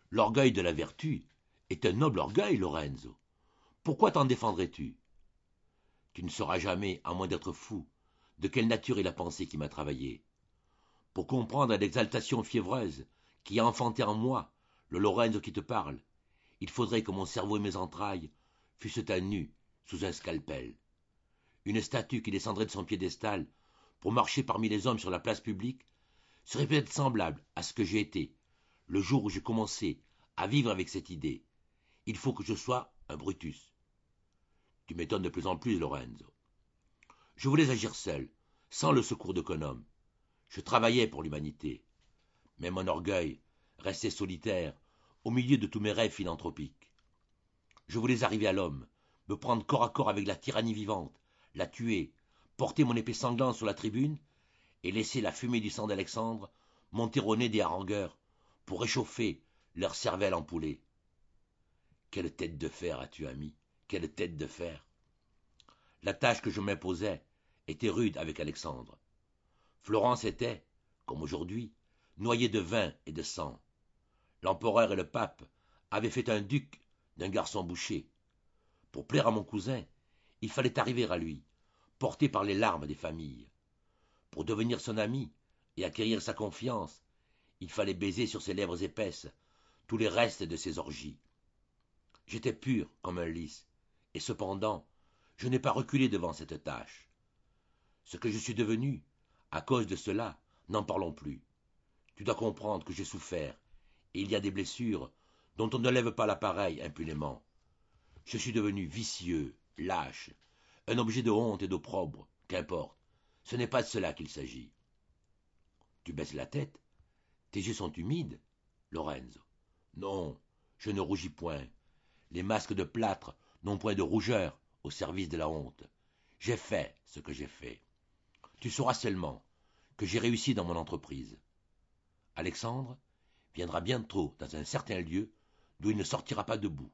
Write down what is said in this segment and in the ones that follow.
L'orgueil de la vertu est un noble orgueil, Lorenzo. Pourquoi t'en défendrais-tu? Tu ne sauras jamais, à moins d'être fou, de quelle nature est la pensée qui m'a travaillé. Pour comprendre l'exaltation fiévreuse qui a enfanté en moi le Lorenzo qui te parle, il faudrait que mon cerveau et mes entrailles fussent à nu sous un scalpel. Une statue qui descendrait de son piédestal pour marcher parmi les hommes sur la place publique serait peut-être semblable à ce que j'ai été le jour où j'ai commencé à vivre avec cette idée. Il faut que je sois un Brutus. Tu m'étonnes de plus en plus, Lorenzo. Je voulais agir seul, sans le secours d'aucun homme. Je travaillais pour l'humanité. Mais mon orgueil restait solitaire au milieu de tous mes rêves philanthropiques. Je voulais arriver à l'homme, me prendre corps à corps avec la tyrannie vivante, la tuer, porter mon épée sanglante sur la tribune et laisser la fumée du sang d'Alexandre monter au nez des harangueurs pour réchauffer leur cervelle empoulée. Quelle tête de fer as-tu, ami? Quelle tête de fer! La tâche que je m'imposais était rude avec Alexandre. Florence était, comme aujourd'hui, noyée de vin et de sang. L'empereur et le pape avaient fait un duc d'un garçon bouché. Pour plaire à mon cousin, il fallait arriver à lui, porté par les larmes des familles. Pour devenir son ami et acquérir sa confiance, il fallait baiser sur ses lèvres épaisses tous les restes de ses orgies. J'étais pur comme un lys, et cependant, je n'ai pas reculé devant cette tâche. Ce que je suis devenu, à cause de cela, n'en parlons plus. Tu dois comprendre que j'ai souffert, et il y a des blessures dont on ne lève pas l'appareil impunément. Je suis devenu vicieux, lâche, un objet de honte et d'opprobre, qu'importe. Ce n'est pas de cela qu'il s'agit. Tu baisses la tête? Tes yeux sont humides, Lorenzo. Non, je ne rougis point. Les masques de plâtre n'ont point de rougeur au service de la honte. J'ai fait ce que j'ai fait. Tu sauras seulement que j'ai réussi dans mon entreprise. Alexandre viendra bientôt dans un certain lieu d'où il ne sortira pas debout.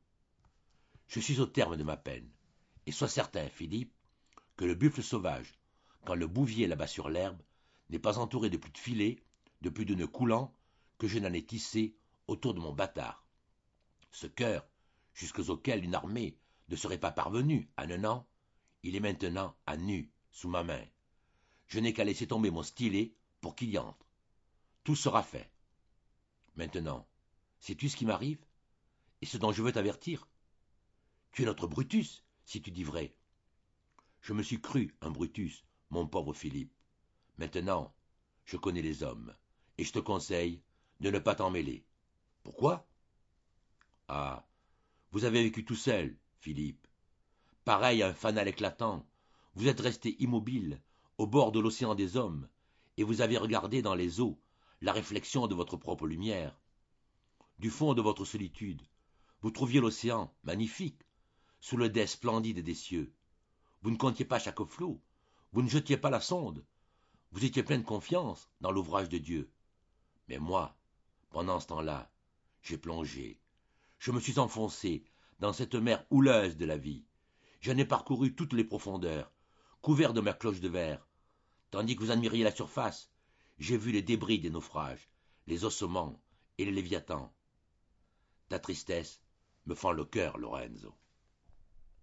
Je suis au terme de ma peine, et sois certain, Philippe, que le buffle sauvage, quand le bouvier l'abat sur l'herbe, n'est pas entouré de plus de filets, de plus de nœuds coulants, que je n'en ai tissé autour de mon bâtard. Ce cœur, jusqu'auquel une armée ne serait pas parvenue en un an, il est maintenant à nu, sous ma main. Je n'ai qu'à laisser tomber mon stylet pour qu'il y entre. Tout sera fait. Maintenant, sais-tu ce qui m'arrive, et ce dont je veux t'avertir? Tu es notre Brutus, si tu dis vrai. Je me suis cru un Brutus, mon pauvre Philippe. Maintenant, je connais les hommes, et je te conseille de ne pas t'en mêler. Pourquoi? Ah, vous avez vécu tout seul, Philippe. Pareil à un fanal éclatant, vous êtes resté immobile au bord de l'océan des hommes, et vous avez regardé dans les eaux la réflexion de votre propre lumière. Du fond de votre solitude, vous trouviez l'océan magnifique, sous le dais splendide des cieux. Vous ne comptiez pas chaque flot, vous ne jetiez pas la sonde, vous étiez plein de confiance dans l'ouvrage de Dieu. Mais moi, pendant ce temps-là, j'ai plongé, je me suis enfoncé dans cette mer houleuse de la vie. J'en ai parcouru toutes les profondeurs, couvert de ma cloche de verre. Tandis que vous admiriez la surface, j'ai vu les débris des naufrages, les ossements et les léviathans. Ta tristesse me fend le cœur, Lorenzo.